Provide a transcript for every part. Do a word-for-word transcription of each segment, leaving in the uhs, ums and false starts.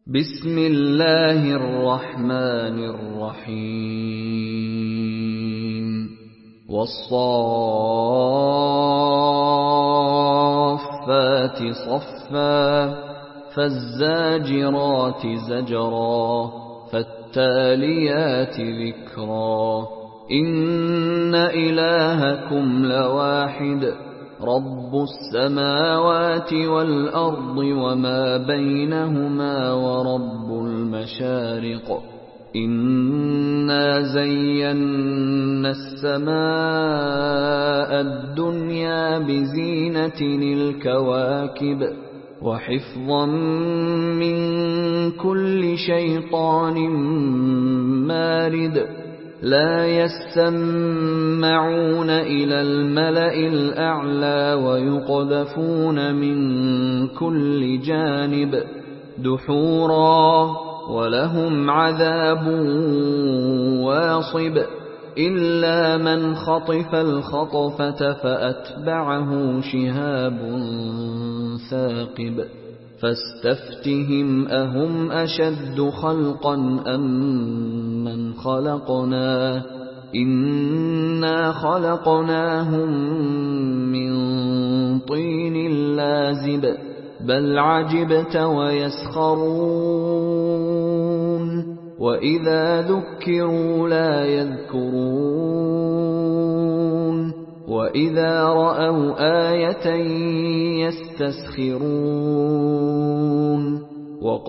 بسم الله الرحمن الرحيم والصافات صفا فالزاجرات زجرا فالتاليات ذكرا إن إلهكم لواحد رب السماوات والأرض وما بينهما ورب المشارق إنا زينا السماء الدنيا بزينة الكواكب وحفظا من كل شيطان مارد لا يسمعون إلى الملأ الأعلى ويقذفون من كل جانب دحورا ولهم عذاب واصب إلا من خطف الخطفة فأتبعه شهاب ثاقب فاستفتهم أهم أشد خلقا أم من خلقنا إنا خلقناهم من طين لازب بل عجبت ويسخرون وإذا ذكروا لا يذكرون وإذا رأوا آية يستسخرون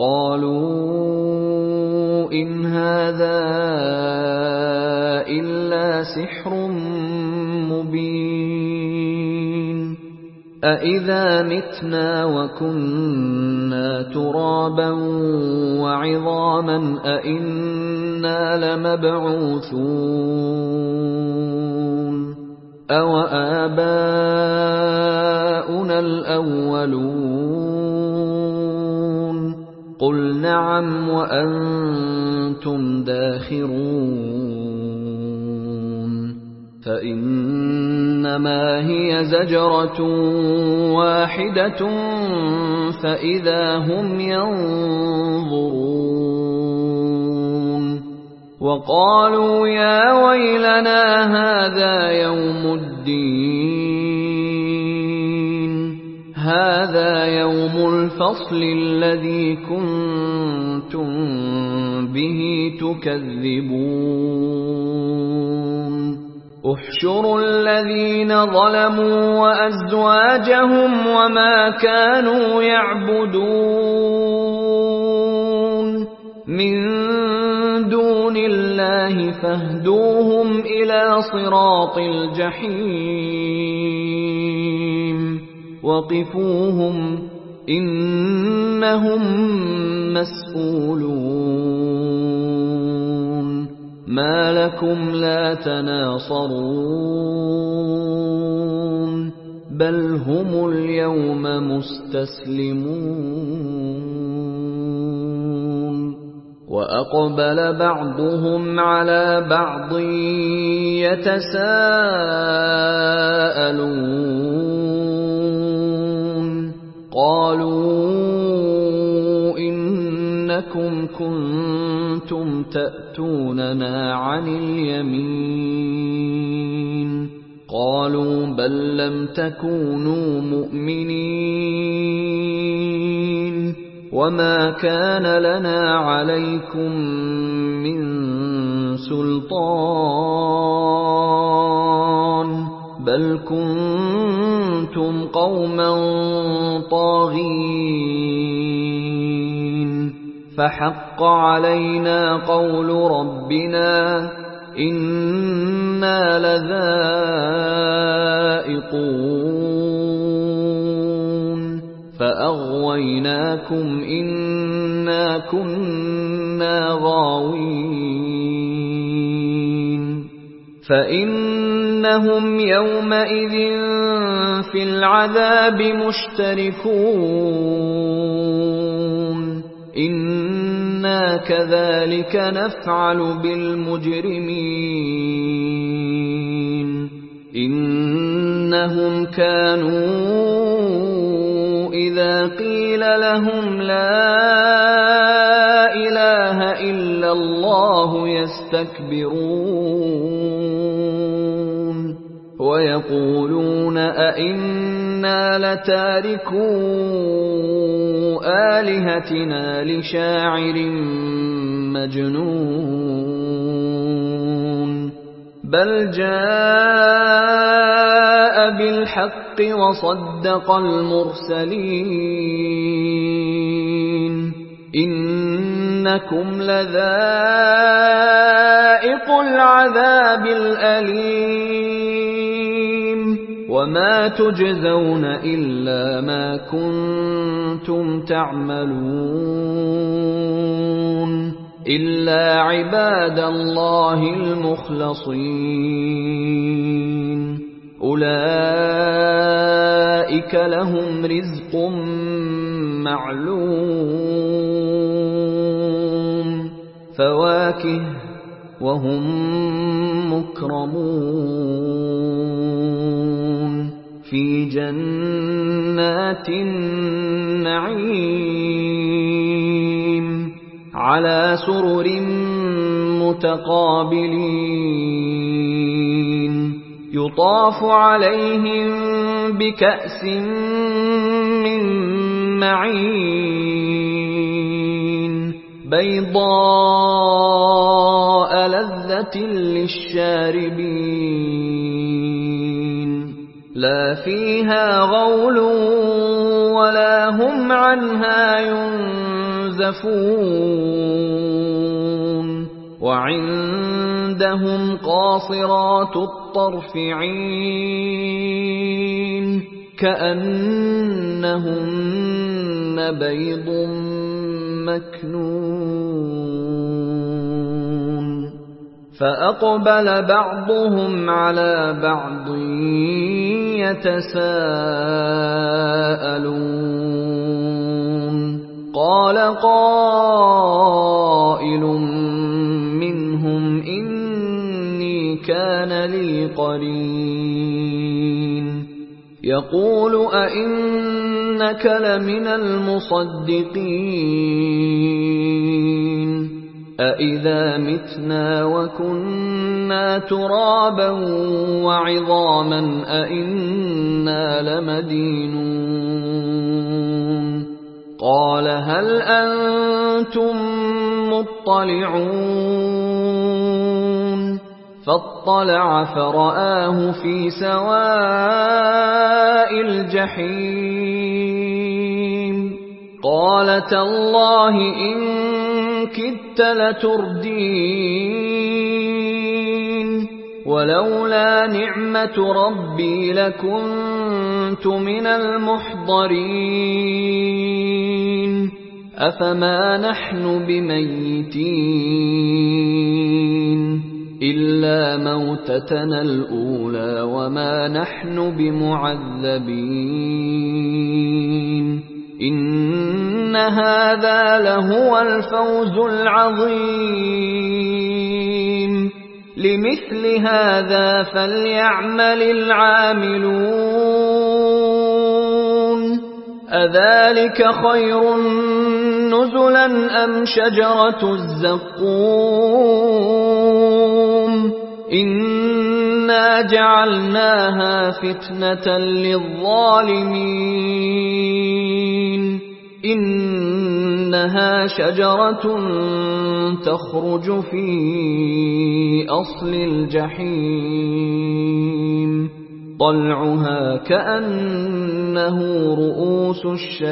وقالوا إن هذا إلا سحر مبين أإذا متنا وكنا ترابا وعظاما أإنا لمبعوثون أَوَآبَاؤُنَا الْأَوَّلُونَ قُلْ نَعَمْ وَأَنْتُمْ دَاخِرُونَ فَإِنَّمَا هِيَ زَجْرَةٌ وَاحِدَةٌ فَإِذَا هُمْ يَنظُرُونَ وقالوا يا ويلنا هذا يوم الدين هذا يوم الفصل الذي كنتم به تكذبون احشروا الذين ظلموا وأزواجهم وما كانوا يعبدون من دون الله فاهدوهم إلى صراط الجحيم وقفوهم إنهم مسؤولون ما لكم لا تناصرون بل هم اليوم مستسلمون وأقبل بعضهم على بعض يتساءلون قالوا إنكم كنتم تأتوننا عن اليمين قالوا بل لم تكونوا مؤمنين وما كان لنا عليكم من سلطان بل كنتم قوما طاغين فحق علينا قول ربنا إنا لذائقون فأغويناكم إنا كنا غاوين فإنهم يومئذ في العذاب مشتركون إنا كذلك نفعل بالمجرمين إنهم كانوا إذا قيل لهم لا الله يستكبرون ويقولون أئنا لتاركو آلهتنا لشاعر مجنون بل جاء بالحق وصدق المرسلين إنكم لذائق العذاب الأليم وما تجزون إلا ما كنتم تعملون إلا عباد الله المخلصين أولئك لهم رزق معلوم فواكه وهم مكرمون في جنات النعيم على سرر متقابلين يطاف عليهم بكأس من معين بيضاء لذة للشاربين لا فيها غول ولا هم عنها ينزفون وعندهم قاصرات الطرف عين كأنهن بيض مكنون فأقبل بعضهم على بعض يتساءلون قال قائل منهم إني كان لي قرين يقول أئنك لمن المصدقين أإذا متنا وكنا ترابا وعظاما أئنا لمدينون قال هل أنتم مطلعون فاطلع فرآه في سواء الجحيم قال تالله إن كدت لتردين ولولا نعمة ربي لكنت من المحضرين أفما نحن بميتين إلا موتتنا الأولى وما نحن بمعذبين إن هذا لهو الفوز العظيم لمثل هذا فليعمل العاملون أذلك خير نزلا أم شجرة الزقوم إنا جعلناها فتنة للظالمين إنها شجرة تخرج في أصل الجحيم طلعها كأنه رؤوس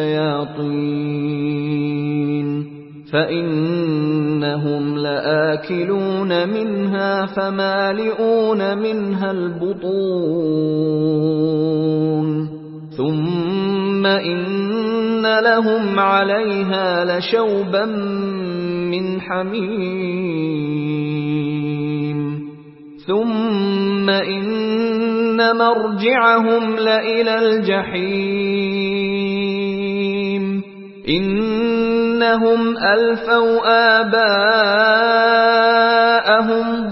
الشياطين فإنهم لآكلون منها فمالئون منها البطون ثم إن لهم عليها لشوبا من حميم ثم إن مرجعهم لإلى الجحيم إنهم ألفوا آباءهم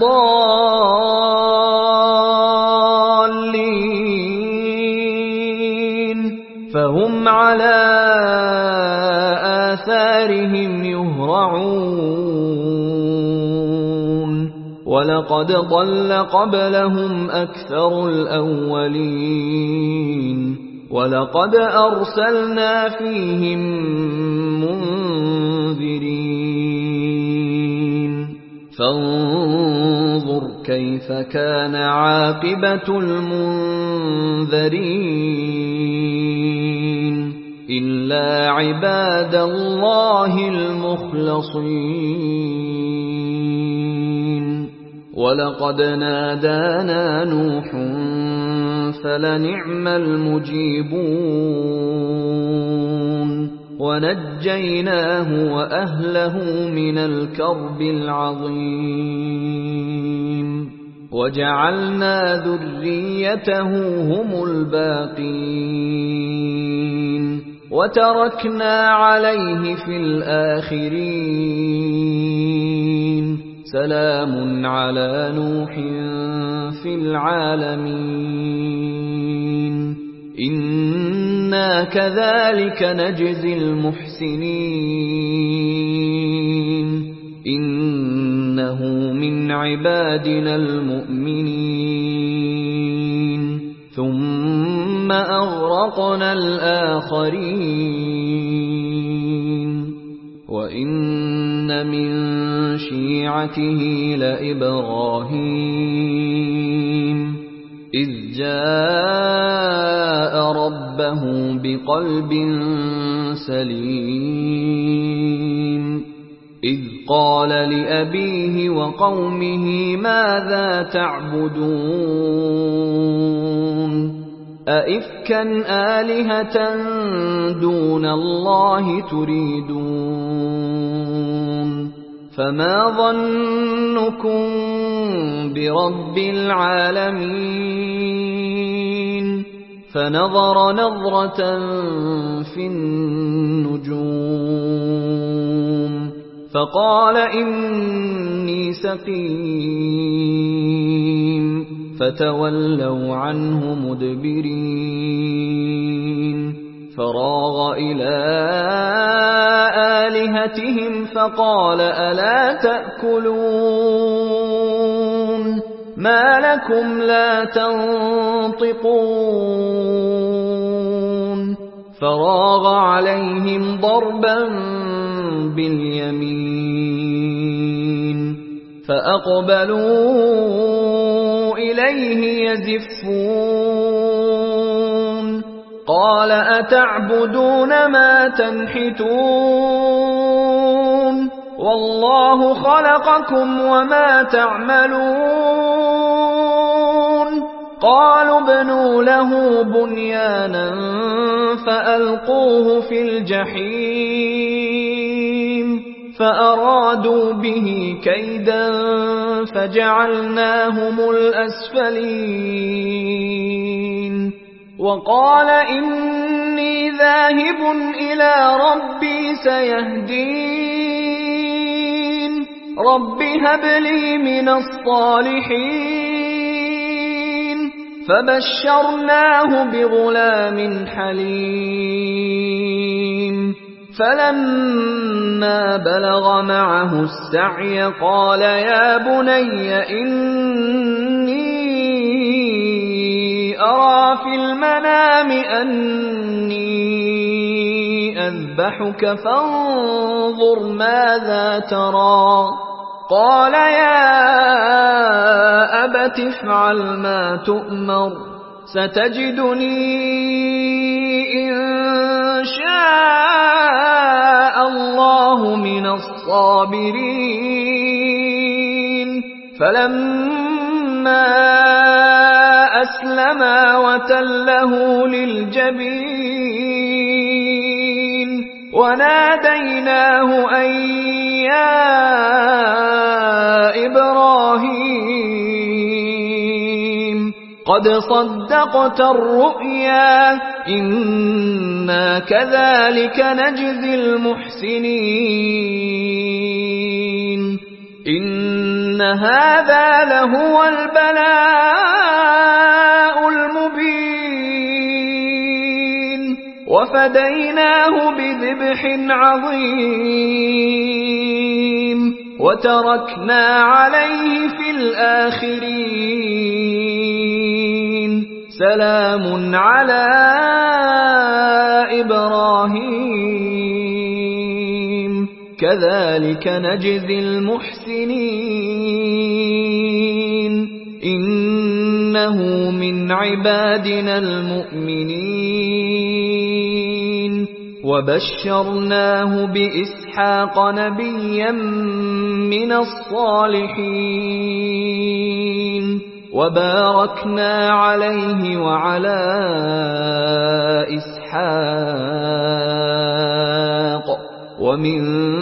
ضالين فهم على آثارهم يهرعون ولقد ضل قبلهم أكثر الأولين ولقد أرسلنا فيهم منذرين فانظر كيف كان عاقبة المنذرين إلا عباد الله المخلصين ولقد نادانا نوح فلنعم المجيبون ونجيناه وأهله من الكرب العظيم وجعلنا ذريته هم الباقين وتركنا عليه في الآخرين سلام على نوح في العالمين إنا كذلك نجزي المحسنين إنه من عبادنا المؤمنين ثم أغرقنا الآخرين وإن من شيعته لإبراهيم إذ جاء ربه بقلب سليم إذ قال لأبيه وقومه ماذا تعبدون أئفكا آلهة دون الله تريدون فما ظنكم برب العالمين فنظر نظرة في النجوم فقال إني سقيم فتولوا عنه مدبرين فراغ إلى آلهتهم فقال ألا تأكلون ما لكم لا تنطقون فراغ عليهم ضربا باليمين فأقبلوا إليه يزفون قال أتعبدون ما تنحتون والله خلقكم وما تعملون قالوا ابنوا له بنيانا فألقوه في الجحيم فأرادوا به كيدا فجعلناهم الأسفلين وقال إني ذاهب إلى ربي سيهدين رب هب لي من الصالحين فبشرناه بغلام حليم فلما بلغ معه السعي قال يا بني إني أرى في المنام أني أذبحك فانظر ماذا ترى قال يا أبت افعل ما تؤمر ستجدني إن شاء الله من الصابرين فلما أسلما وتله للجبين وناديناه أن يا إبراهيم قد صدقت الرؤيا إنا كذلك نجزي المحسنين إن هذا لهو البلاء المبين وفديناه بذبح عظيم وتركنا عليه في الآخرين سلام على إبراهيم كذلك نجزي المحسنين إنه من عبادنا المؤمنين وبشرناه بإسحاق نبيا من الصالحين وباركنا عليه وعلى إسحاق ومن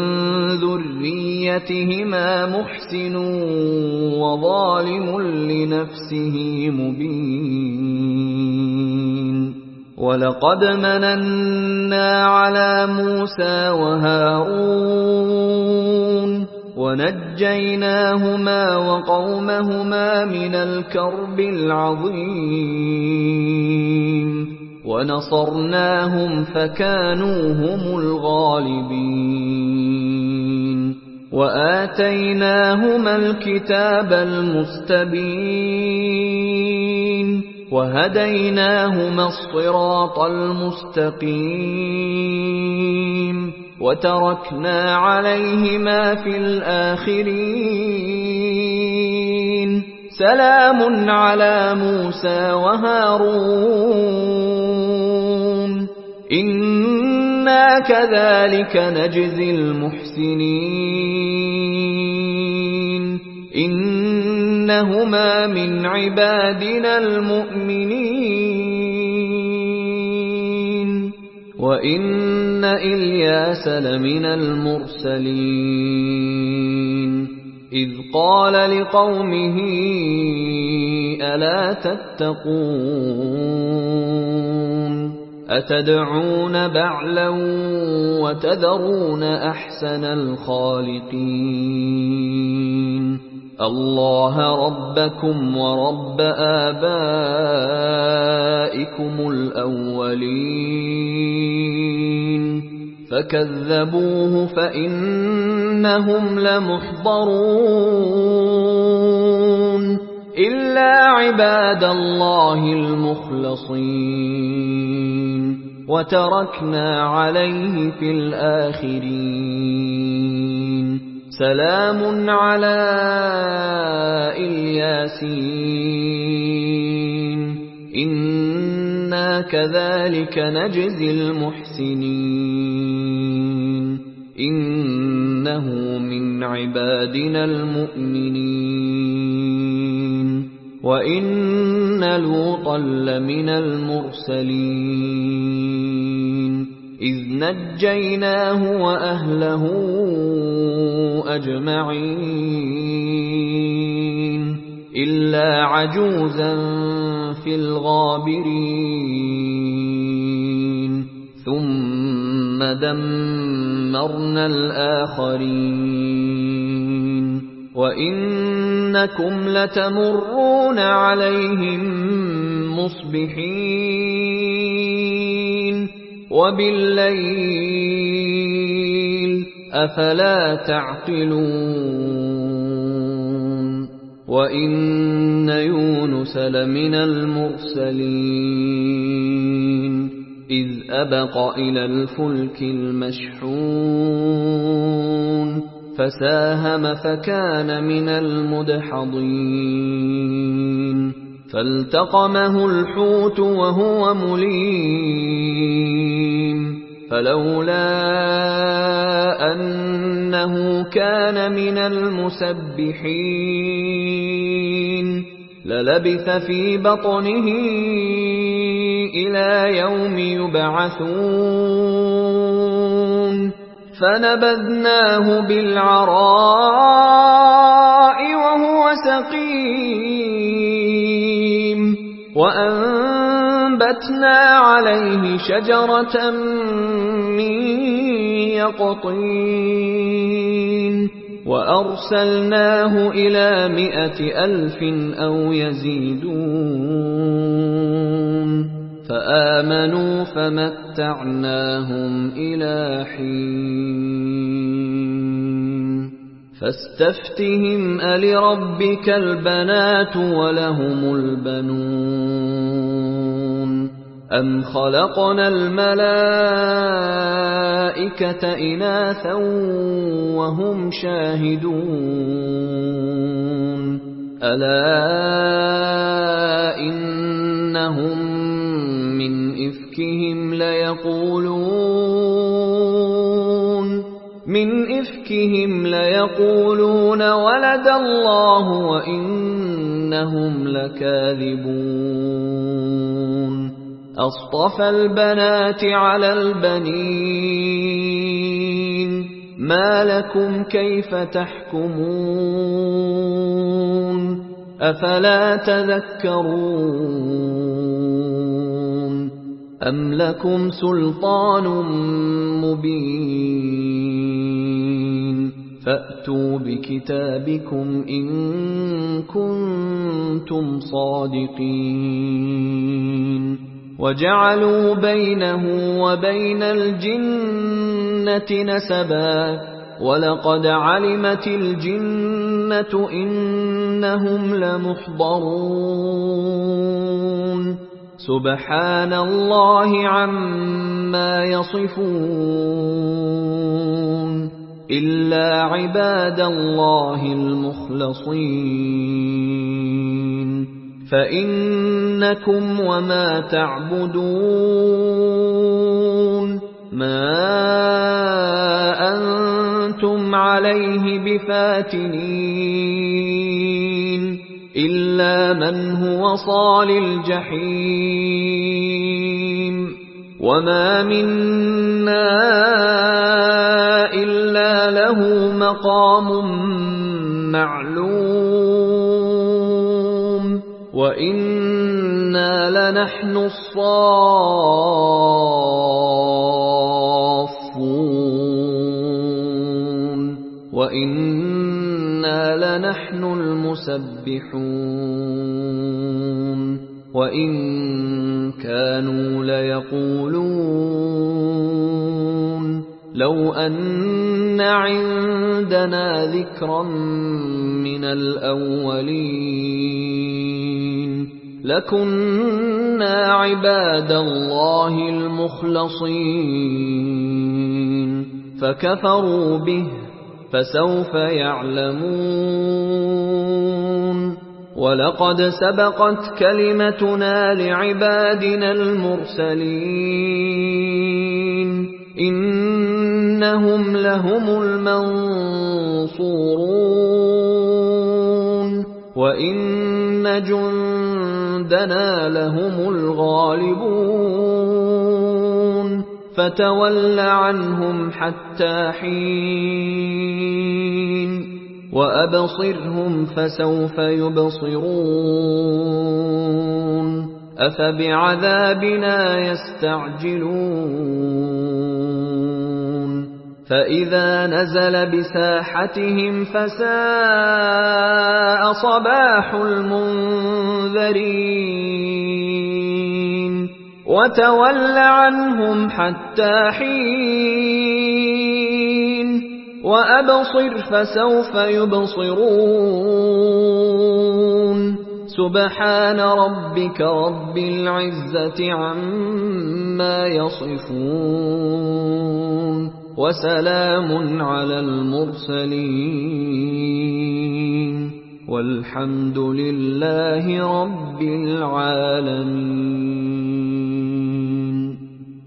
ذريتهما محسن وظالم لنفسه مبين ولقد مننا على موسى وهارون ونجيناهما وقومهما من الكرب العظيم ونصرناهم فكانوا هم الغالبين وآتيناهما الكتاب المستبين وهديناهما الصراط المستقيم وتركنا عليهما في الآخرين سلام على موسى وهارون إنا كذلك نجزي المحسنين إنهما من عبادنا المؤمنين وإن إلياس لمن المرسلين إذ قال لقومه ألا تتقون أتدعون بعلا وتذرون أحسن الخالقين الله ربكم ورب آبائكم الأولين فكذبوه فإنهم لمحضرون إلا عباد الله المخلصين وتركنا عليه في الآخرين سلام على الياسين إنا كذلك نجزي المحسنين إنه من عبادنا المؤمنين وإن لوطا لمن المرسلين إذ نجيناه وأهله أجمعين إلا عجوزا في الغابرين ثم دمرنا الآخرين وإنكم لتمرون عليهم مصبحين وبالليل أفلا تعقلون وإن يونس لمن المرسلين إذ أبق إلى الفلك المشحون فساهم فكان من المدحضين فالتقمه الحوت وهو مليم فلولا أنه كان من المسبحين للبث في بطنه إلى يوم يبعثون فنبذناه بالعراء وهو سقيم وأنبتنا عليه شجرة من يقطين وأرسلناه إلى مائة ألف أو يزيدون فآمنوا فمتعناهم إلى حين فاستفتهم ألربك البنات ولهم البنون أم خلقنا الملائكة إناثا وهم شاهدون ألا إنهم من إفكهم ليقولون من إفكهم ليقولون ولد الله وإنهم لكاذبون أصطفى البنات على البنين ما لكم كيف تحكمون أفلا تذكرون أم لكم سلطان مبين فأتوا بكتابكم إن كنتم صادقين وجعلوا بينه وبين الجنة نسبا ولقد علمت الجنة إنهم لمحضرون سبحان الله عما يصفون إلا عباد الله المخلصين فإنكم وما تعبدون ما أنتم عليه بفاتنين إلا من هو صال الجحيم وما منا إلا له مقام معلوم وإنا لنحن الصافون وإنا لنحن المسبحون وإن كانوا ليقولون لو أن عندنا ذكرا من الأولين لكنا عباد الله المخلصين فكفروا به فسوف يعلمون ولقد سبقت كلمتنا لعبادنا المرسلين إنهم لهم المنصورون وإن جندنا لهم الغالبون فتول عنهم حتى حين وأبصرهم فسوف يبصرون أفبعذابنا يستعجلون فإذا نزل بساحتهم فساء صباح المنذرين وتول عنهم حتى حين وأبصر فسوف يبصرون سبحان ربك رب العزة عما يصفون وسلام على المرسلين والحمد لله رب العالمين.